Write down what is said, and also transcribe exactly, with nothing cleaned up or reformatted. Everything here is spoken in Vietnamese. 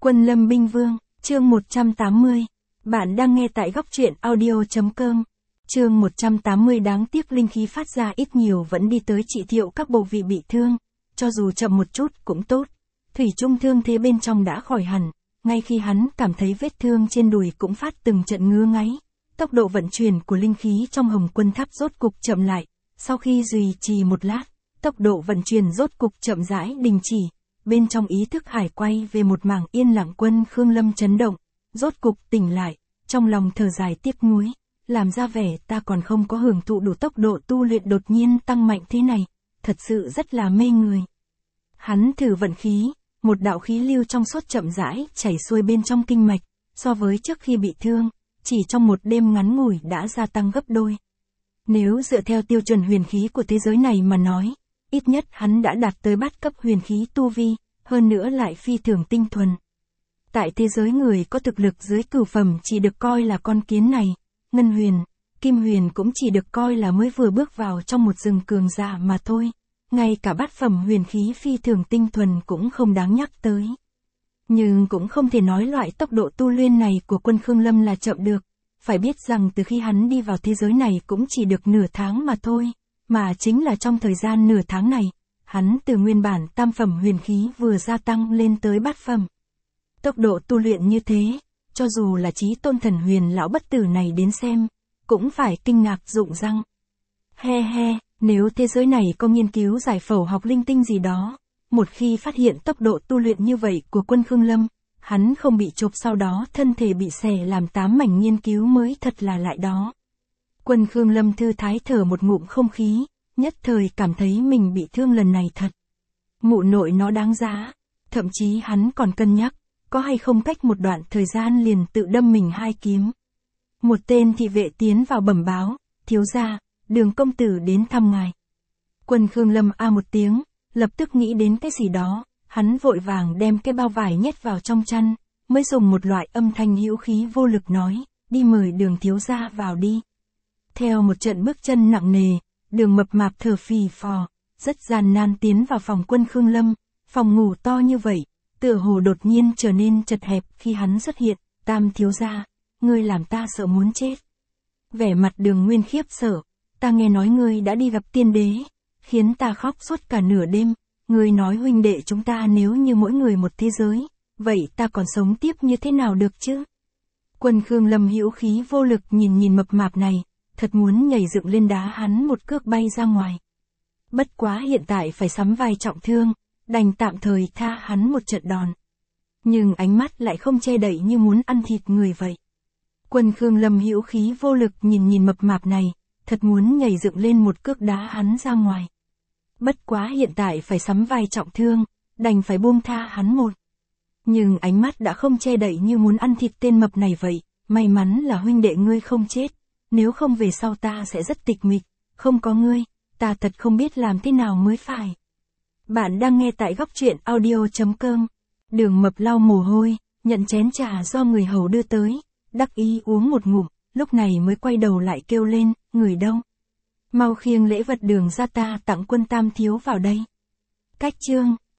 Quân Lâm Binh Vương, chương một trăm tám mươi. Bạn đang nghe tại góc truyện audio.com. Chương một trăm tám mươi. Đáng tiếc linh khí phát ra ít nhiều vẫn đi tới trị thiệu các bộ vị bị thương. Cho dù chậm một chút cũng tốt. Thủy chung thương thế bên trong đã khỏi hẳn. Ngay khi hắn cảm thấy vết thương trên đùi cũng phát từng trận ngứa ngáy. Tốc độ vận chuyển của linh khí trong Hồng Quân Tháp rốt cục chậm lại. Sau khi duy trì một lát, tốc độ vận chuyển rốt cục chậm rãi đình chỉ. Bên trong ý thức Hải quay về một mảng yên lặng. Quân Khương Lâm chấn động, rốt cục tỉnh lại, trong lòng thở dài tiếc nuối, làm ra vẻ ta còn không có hưởng thụ đủ tốc độ tu luyện đột nhiên tăng mạnh thế này, thật sự rất là mê người. Hắn thử vận khí, một đạo khí lưu trong suốt chậm rãi chảy xuôi bên trong kinh mạch, so với trước khi bị thương, chỉ trong một đêm ngắn ngủi đã gia tăng gấp đôi. Nếu dựa theo tiêu chuẩn huyền khí của thế giới này mà nói, ít nhất hắn đã đạt tới bát cấp huyền khí tu vi, hơn nữa lại phi thường tinh thuần. Tại thế giới người có thực lực dưới cửu phẩm chỉ được coi là con kiến này, Ngân Huyền, Kim Huyền cũng chỉ được coi là mới vừa bước vào trong một rừng cường giả mà thôi, ngay cả bát phẩm huyền khí phi thường tinh thuần cũng không đáng nhắc tới. Nhưng cũng không thể nói loại tốc độ tu luyện này của Quân Khương Lâm là chậm được, phải biết rằng từ khi hắn đi vào thế giới này cũng chỉ được nửa tháng mà thôi. Mà chính là trong thời gian nửa tháng này, hắn từ nguyên bản tam phẩm huyền khí vừa gia tăng lên tới bát phẩm. Tốc độ tu luyện như thế, cho dù là chí tôn thần huyền lão bất tử này đến xem, cũng phải kinh ngạc rụng răng. He he, nếu thế giới này có nghiên cứu giải phẫu học linh tinh gì đó, một khi phát hiện tốc độ tu luyện như vậy của Quân Khương Lâm, hắn không bị chộp sau đó thân thể bị xẻ làm tám mảnh nghiên cứu mới thật là lại đó. Quân Khương Lâm thư thái thở một ngụm không khí, nhất thời cảm thấy mình bị thương lần này thật. Mụ nội nó đáng giá, thậm chí hắn còn cân nhắc, có hay không cách một đoạn thời gian liền tự đâm mình hai kiếm. Một tên thị vệ tiến vào bẩm báo, thiếu gia, Đường công tử đến thăm ngài. Quân Khương Lâm a một tiếng, lập tức nghĩ đến cái gì đó, hắn vội vàng đem cái bao vải nhét vào trong chăn, mới dùng một loại âm thanh hữu khí vô lực nói, đi mời Đường thiếu gia vào đi. Theo một trận bước chân nặng nề, Đường mập mạp thở phì phò, rất gian nan tiến vào phòng Quân Khương Lâm, phòng ngủ to như vậy, tựa hồ đột nhiên trở nên chật hẹp khi hắn xuất hiện, Tam thiếu gia, ngươi làm ta sợ muốn chết. Vẻ mặt Đường Nguyên khiếp sợ, ta nghe nói ngươi đã đi gặp tiên đế, khiến ta khóc suốt cả nửa đêm, ngươi nói huynh đệ chúng ta nếu như mỗi người một thế giới, vậy ta còn sống tiếp như thế nào được chứ? Quân Khương Lâm hữu khí vô lực nhìn nhìn mập mạp này, thật muốn nhảy dựng lên đá hắn một cước bay ra ngoài. Bất quá hiện tại phải sắm vai trọng thương, đành tạm thời tha hắn một trận đòn. Nhưng ánh mắt lại không che đậy như muốn ăn thịt người vậy. Quân Khương Lâm hữu khí vô lực nhìn nhìn mập mạp này, thật muốn nhảy dựng lên một cước đá hắn ra ngoài. Bất quá hiện tại phải sắm vai trọng thương, đành phải buông tha hắn một. Nhưng ánh mắt đã không che đậy như muốn ăn thịt tên mập này vậy, may mắn là huynh đệ ngươi không chết. Nếu không về sau ta sẽ rất tịch mịch, không có ngươi, ta thật không biết làm thế nào mới phải. Bạn đang nghe tại góc truyện audio.com. Đường mập lau mồ hôi, nhận chén trà do người hầu đưa tới, đắc ý uống một ngụm, lúc này mới quay đầu lại kêu lên, người đâu? Mau khiêng lễ vật Đường ra ta tặng Quân tam thiếu vào đây. Cách chương,